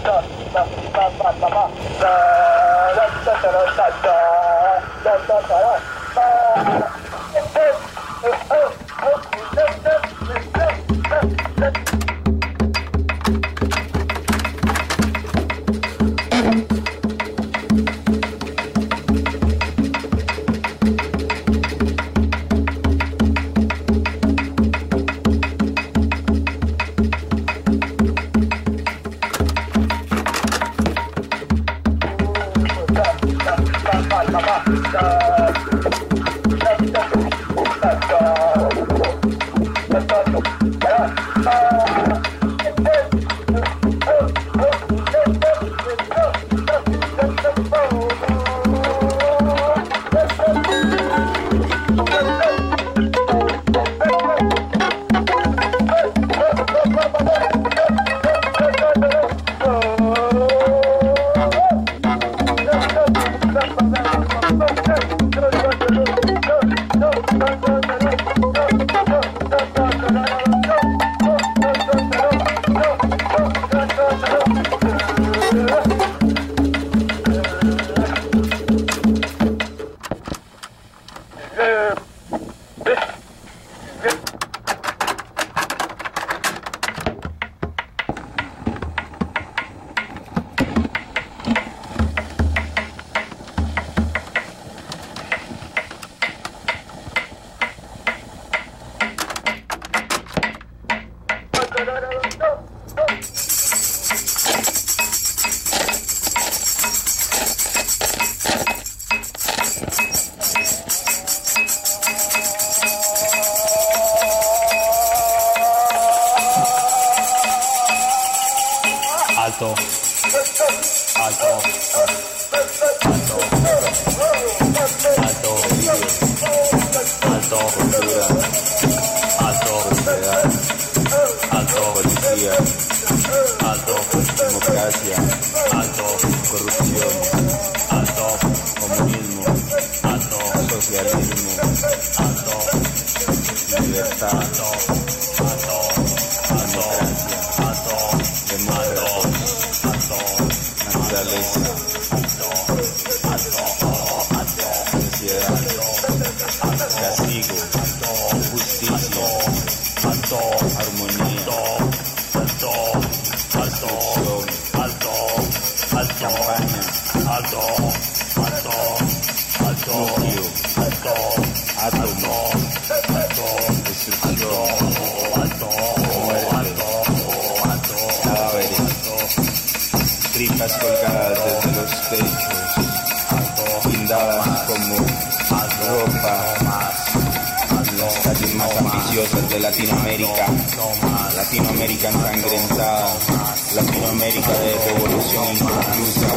De Latinoamérica, Latinoamérica ensangrentada, Latinoamérica de revolución inconclusa,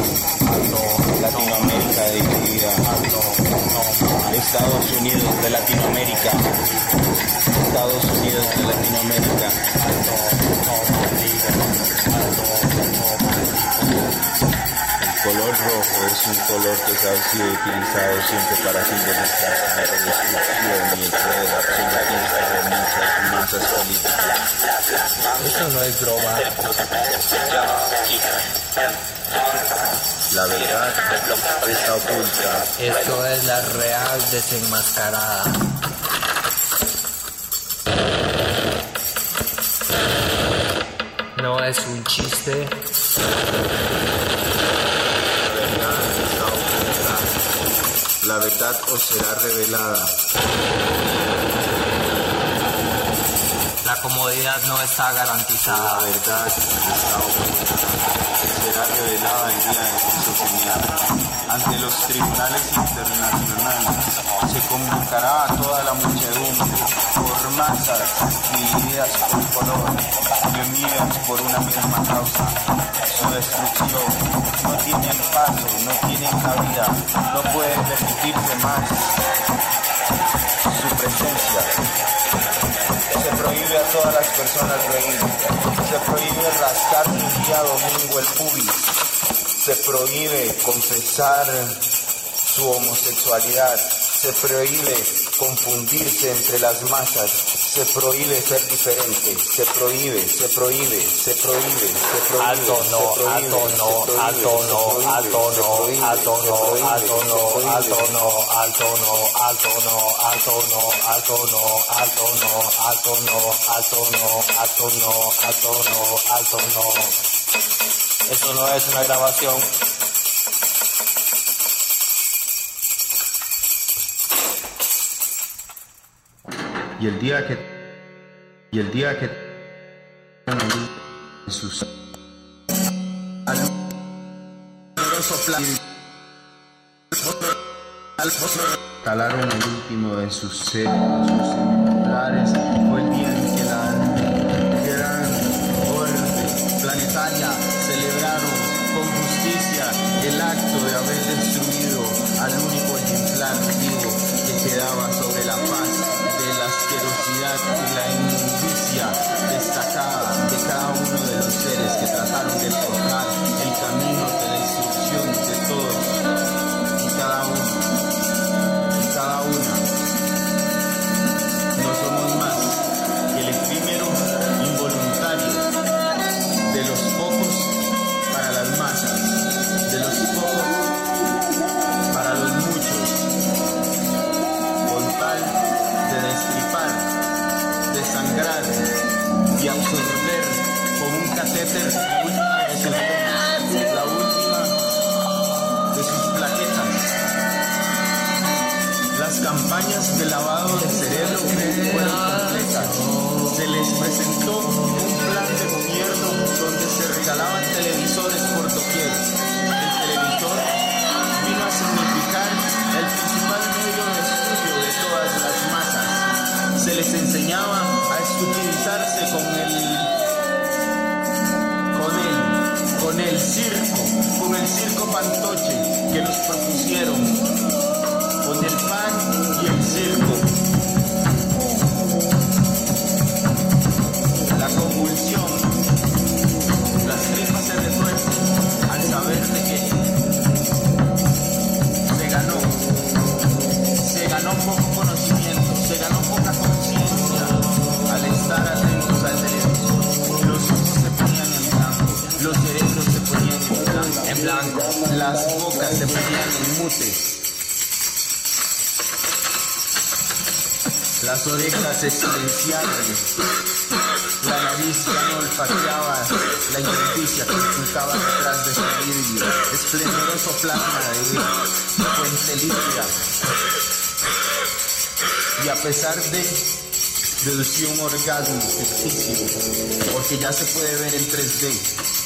Latinoamérica dividida, Estados Unidos de Latinoamérica, Estados Unidos de Latinoamérica. El color rojo es un color que se ha sido utilizado siempre para simbolizar la revolución y el poder absolutista de muchas políticas. Eso no es broma. La verdad está oculta. Esto es la real desenmascarada. No es un chiste. La verdad os será revelada. La comodidad no está garantizada. La verdad está oculta. Será revelada el día del juicio final. Ante los tribunales internacionales se convocará a toda la muchedumbre por masas divididas por color y unidas por una misma causa. Su destrucción no tiene paso, no tiene cabida, no puede permitirse más su presencia. Se prohíbe a todas las personas reír, se prohíbe rascar un día domingo el pubis, se prohíbe confesar su homosexualidad, se prohíbe confundirse entre las masas, se prohíbe ser diferente, se prohíbe, se prohíbe, se prohíbe, se prohíbe, alto no, alto no, alto no, alto no, alto no, alto no, alto no, alto no, alto no, alto no, alto no, alto no, alto no, alto no, alto no, alto no, alto no. Esto no es una grabación. Y el día que sus calaron el último de sus ejemplares, fue el día en que la gran orden planetaria celebraron con justicia el acto de haber destruido al único ejemplar vivo que quedaba sobre la faz de la asquerosidad y la inmundicia destacada de cada uno de los seres que trataron de forjar el camino de destrucción de todos y cada uno y cada una. No somos más que el efímero involuntario de los pocos para las masas, de los pocos para los muchos, con tal de destripar, desangrar y absorber con un catéter la última de sus venas, la última de sus plaquetas. Las campañas de lavado de cerebro fueron completas. Se les presentó un plan de gobierno donde se regalaban televisores por doquier. El televisor vino a significar el principal medio de estudio de todas las masas. Se les enseñaba a estupidizarse con el circo fantoche que nos propusieron, con el pan y el circo. La convulsión, las tripas se retuercen al saber de que se ganó poco conocimiento, se ganó poca conciencia al estar atentos al televisor. Los ojos se ponían en blanco, los cerebros se ponían en blanco, las bocas se ponían en mute, las orejas se silenciaron, la nariz ya no olfateaba la injusticia que ocultaba detrás de su vidrio, esplendoroso plasma de fuente líquida. Y a pesar de deducir un orgasmo ficticio, porque ya se puede ver en 3D,